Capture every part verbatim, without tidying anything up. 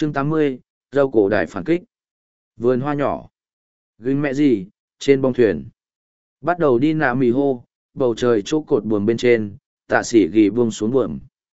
chương tám mươi, râu cổ đài phản kích. Vườn hoa nhỏ. Ginh mẹ gì, trên bong thuyền. Bắt đầu đi nạ mì hô, bầu trời chỗ cột buồm bên trên, tạ sĩ ghi buông xuống buồm.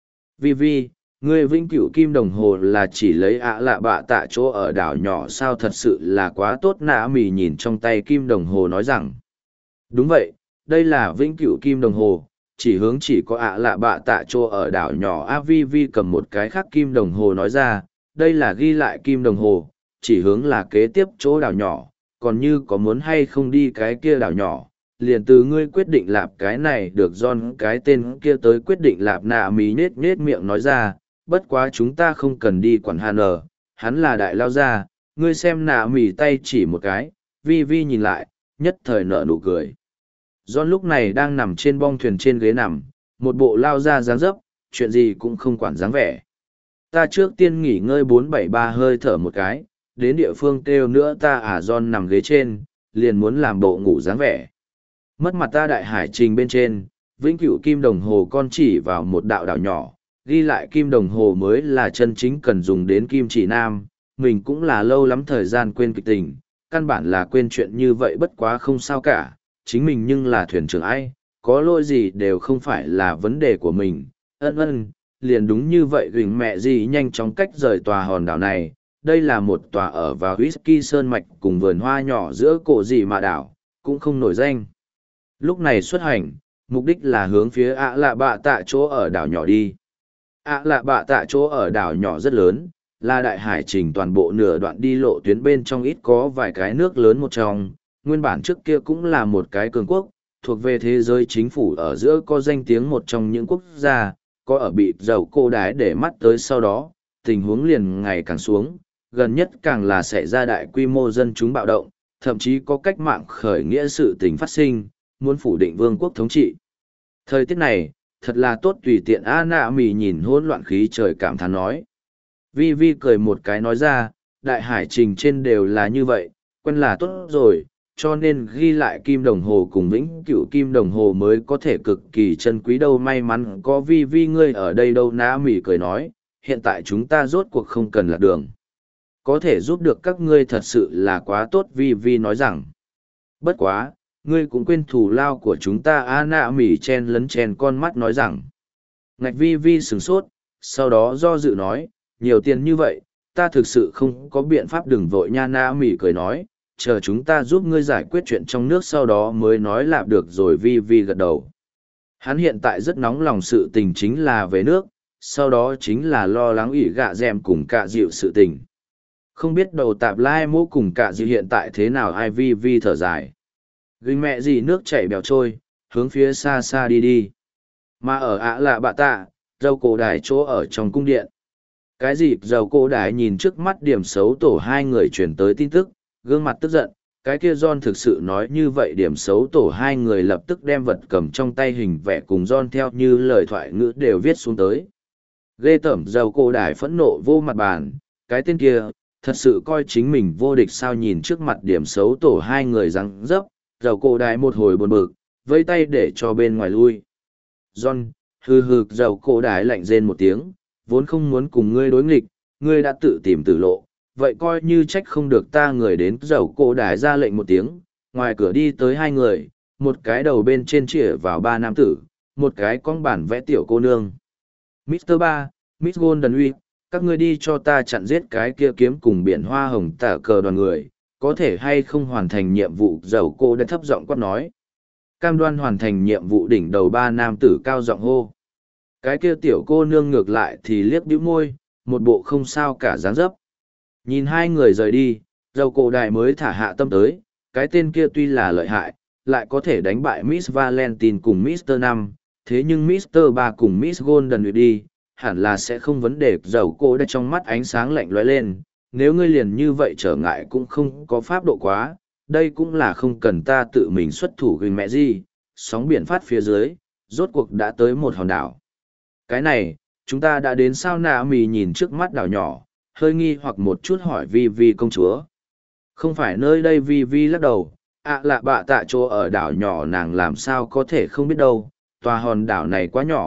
Vi Vi, người vĩnh cửu kim đồng hồ là chỉ lấy ạ lạ bạ tạ chỗ ở đảo nhỏ sao, thật sự là quá tốt. Nạ mì nhìn trong tay kim đồng hồ nói rằng. Đúng vậy, đây là vĩnh cửu kim đồng hồ, chỉ hướng chỉ có ạ lạ bạ tạ chỗ ở đảo nhỏ. A Vi Vi cầm một cái khác kim đồng hồ nói ra, đây là ghi lại kim đồng hồ, chỉ hướng là kế tiếp chỗ đảo nhỏ, còn như có muốn hay không đi cái kia đảo nhỏ, liền từ ngươi quyết định lạp. Cái này được John cái tên kia tới quyết định lạp. Nạ mí nết nết miệng nói ra, bất quá chúng ta không cần đi quản hắn ở, hắn là đại lao gia. Ngươi xem. Nạ mì tay chỉ một cái, Vi Vi nhìn lại, nhất thời nở nụ cười. John lúc này đang nằm trên bong thuyền trên ghế nằm, một bộ lao ra dáng dấp, chuyện gì cũng không quản dáng vẻ. Ta trước tiên nghỉ ngơi bốn bảy ba hơi thở một cái, đến địa phương kêu nữa ta. À John nằm ghế trên, liền muốn làm bộ ngủ dáng vẻ. Mất mặt ta. Đại hải trình bên trên, vĩnh cửu kim đồng hồ con chỉ vào một đạo đảo nhỏ, ghi lại kim đồng hồ mới là chân chính cần dùng đến kim chỉ nam. Mình cũng là lâu lắm thời gian quên kịch tình, căn bản là quên chuyện như vậy, bất quá không sao cả, chính mình nhưng là thuyền trưởng ai, có lỗi gì đều không phải là vấn đề của mình. Ân ân, liền đúng như vậy. Gửi mẹ gì nhanh chóng cách rời tòa hòn đảo này. Đây là một tòa ở vào whisky sơn mạch cùng vườn hoa nhỏ giữa cổ gì mà đảo, cũng không nổi danh. Lúc này xuất hành, mục đích là hướng phía ạ lạ bạ tạ chỗ ở đảo nhỏ đi. ạ lạ bạ tạ chỗ ở đảo nhỏ rất lớn, là đại hải trình toàn bộ nửa đoạn đi lộ tuyến bên trong ít có vài cái nước lớn một trong. Nguyên bản trước kia cũng là một cái cường quốc, thuộc về thế giới chính phủ ở giữa có danh tiếng một trong những quốc gia, có ở bị dầu cô đái để mắt tới. Sau đó, tình huống liền ngày càng xuống, gần nhất càng là xảy ra đại quy mô dân chúng bạo động, thậm chí có cách mạng khởi nghĩa sự tình phát sinh, muốn phủ định vương quốc thống trị. Thời tiết này, thật là tốt tùy tiện. A Nạ mì nhìn hỗn loạn khí trời cảm thán nói. Vi Vi cười một cái nói ra, đại hải trình trên đều là như vậy, quen là tốt rồi, cho nên ghi lại kim đồng hồ cùng vĩnh cửu kim đồng hồ mới có thể cực kỳ chân quý đâu. May mắn có Vi Vi ngươi ở đây đâu. Nạ mì cười nói, hiện tại chúng ta rốt cuộc không cần lạc đường, có thể giúp được các ngươi thật sự là quá tốt. Vi Vi nói rằng, bất quá, ngươi cũng quên thù lao của chúng ta. A Nạ mỉ chen lấn chen con mắt nói rằng. Ngạch Vi Vi sửng sốt, sau đó do dự nói, nhiều tiền như vậy, ta thực sự không có biện pháp. Đừng vội nha. Nạ mỉ cười nói, chờ chúng ta giúp ngươi giải quyết chuyện trong nước sau đó mới nói lạp được rồi. Vi Vi gật đầu. Hắn hiện tại rất nóng lòng sự tình chính là về nước, sau đó chính là lo lắng ủy gạ dèm cùng cạ dịu sự tình. Không biết đầu tạp lai mô cùng cạ dịu hiện tại thế nào. Ai Vi Vi thở dài. Gửi mẹ gì nước chảy bèo trôi, hướng phía xa xa đi đi. Mà ở ạ lạ bạ tạ, dầu cổ đài chỗ ở trong cung điện. Cái gì dầu cổ đài nhìn trước mắt điểm xấu tổ hai người chuyển tới tin tức, gương mặt tức giận. Cái kia John thực sự nói như vậy. Điểm xấu tổ hai người lập tức đem vật cầm trong tay hình vẽ cùng John theo như lời thoại ngữ đều viết xuống tới. Ghê tởm. Dầu cổ đài phẫn nộ vô mặt bàn, cái tên kia, thật sự coi chính mình vô địch sao. Nhìn trước mặt điểm xấu tổ hai người răng dấp, dầu cổ đài một hồi buồn bực, vây tay để cho bên ngoài lui. John, hừ hừ. Dầu cổ đài lạnh rên một tiếng, vốn không muốn cùng ngươi đối nghịch, ngươi đã tự tìm tử lộ, vậy coi như trách không được ta. Người đến. Dầu cổ đài ra lệnh một tiếng, ngoài cửa đi tới hai người, một cái đầu bên trên chĩa vào ba nam tử, một cái con bản vẽ tiểu cô nương. mít-tơ Ba, Miss Golden Week, các ngươi đi cho ta chặn giết cái kia kiếm cùng biển hoa hồng tả cờ đoàn người, có thể hay không hoàn thành nhiệm vụ. Dầu cô đã thấp giọng quát nói. Cam đoan hoàn thành nhiệm vụ. Đỉnh đầu ba nam tử cao giọng hô. Cái kia tiểu cô nương ngược lại thì liếc bĩu môi, một bộ không sao cả dáng dấp. Nhìn hai người rời đi, dầu cổ đại mới thả hạ tâm tới. Cái tên kia tuy là lợi hại, lại có thể đánh bại Miss Valentine cùng mít-tơ Năm, thế nhưng mít-tơ Ba cùng Miss Golden đi, hẳn là sẽ không vấn đề. Dầu cô đã trong mắt ánh sáng lạnh lóe lên. Nếu ngươi liền như vậy trở ngại cũng không có pháp độ quá, đây cũng là không cần ta tự mình xuất thủ. Gửi mẹ gì, sóng biển phát phía dưới, rốt cuộc đã tới một hòn đảo. Cái này, chúng ta đã đến sao? Nạ mì nhìn trước mắt đảo nhỏ, hơi nghi hoặc một chút hỏi Vi Vi công chúa. Không phải nơi đây. Vi Vi lắc đầu, ạ lạ bạ tạ chỗ ở đảo nhỏ nàng làm sao có thể không biết đâu, tòa hòn đảo này quá nhỏ,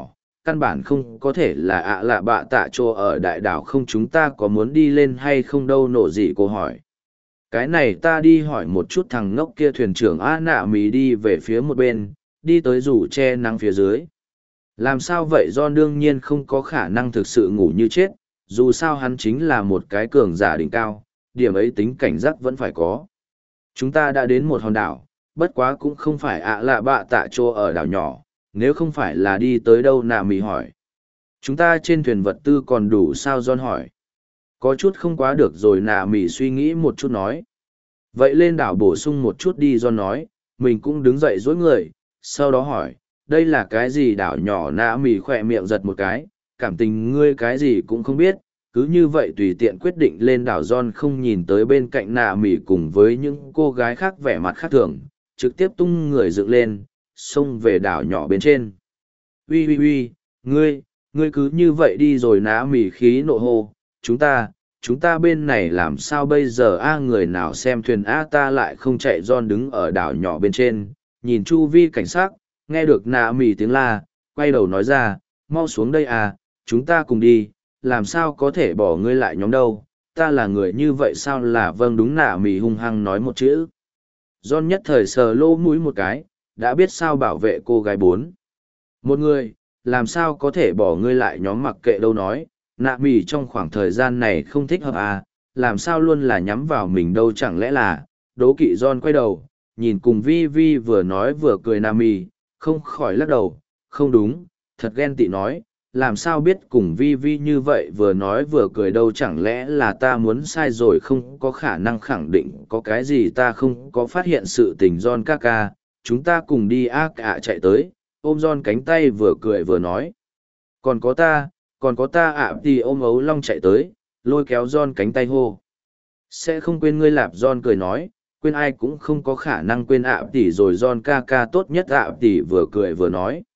căn bản không có thể là ạ lạ bạ tạ chỗ ở đại đảo không, chúng ta có muốn đi lên hay không đâu, nổ dị cô hỏi. Cái này ta đi hỏi một chút, thằng ngốc kia thuyền trưởng a nạ mì đi về phía một bên, đi tới rủ che nắng phía dưới. Làm sao vậy? John đương nhiên không có khả năng thực sự ngủ như chết, dù sao hắn chính là một cái cường giả đỉnh cao, điểm ấy tính cảnh giác vẫn phải có. Chúng ta đã đến một hòn đảo, bất quá cũng không phải ạ lạ bạ tạ chỗ ở đảo nhỏ, nếu không phải là đi tới đâu, nạ mì hỏi. Chúng ta trên thuyền vật tư còn đủ sao? John hỏi. Có chút không quá được rồi, nạ mì suy nghĩ một chút nói. Vậy lên đảo bổ sung một chút đi, John nói. Mình cũng đứng dậy dối người, sau đó hỏi, đây là cái gì đảo nhỏ? Nạ mì khỏe miệng giật một cái, cảm tình ngươi cái gì cũng không biết, cứ như vậy tùy tiện quyết định lên đảo. John không nhìn tới bên cạnh nạ mì cùng với những cô gái khác vẻ mặt khác thường, trực tiếp tung người dựng lên, xông về đảo nhỏ bên trên. Ui ui ui, ngươi, ngươi cứ như vậy đi rồi? Nạ mì khí nộ hô, chúng ta, chúng ta bên này làm sao bây giờ a? Người nào xem thuyền a? Ta lại không chạy. John đứng ở đảo nhỏ bên trên, nhìn chu vi cảnh sát, nghe được nạ mì tiếng la, quay đầu nói ra, mau xuống đây à, chúng ta cùng đi, làm sao có thể bỏ ngươi lại nhóm đâu, ta là người như vậy sao? Là vâng đúng, nạ mì hung hăng nói một chữ. John nhất thời sờ lỗ mũi một cái, đã biết sao bảo vệ cô gái bốn. Một người, làm sao có thể bỏ ngươi lại nhóm, mặc kệ đâu nói, nạ mì trong khoảng thời gian này không thích hợp à, làm sao luôn là nhắm vào mình đâu, chẳng lẽ là, đố kỵ. John quay đầu, nhìn cùng vi vi vừa nói vừa cười nạ mì, không khỏi lắc đầu, không đúng, thật ghen tị nói, làm sao biết cùng vi vi như vậy vừa nói vừa cười đâu, chẳng lẽ là ta muốn sai rồi? Không có khả năng, khẳng định có cái gì ta không có phát hiện sự tình. John ca ca, chúng ta cùng đi a. Cả chạy tới, ôm John cánh tay vừa cười vừa nói. Còn có ta, còn có ta ạ. Thì ôm ấu long chạy tới, lôi kéo John cánh tay hô. Sẽ không quên ngươi lạp. John cười nói, quên ai cũng không có khả năng quên ạ tỷ rồi. John ca ca tốt nhất. ạ tỷ vừa cười vừa nói.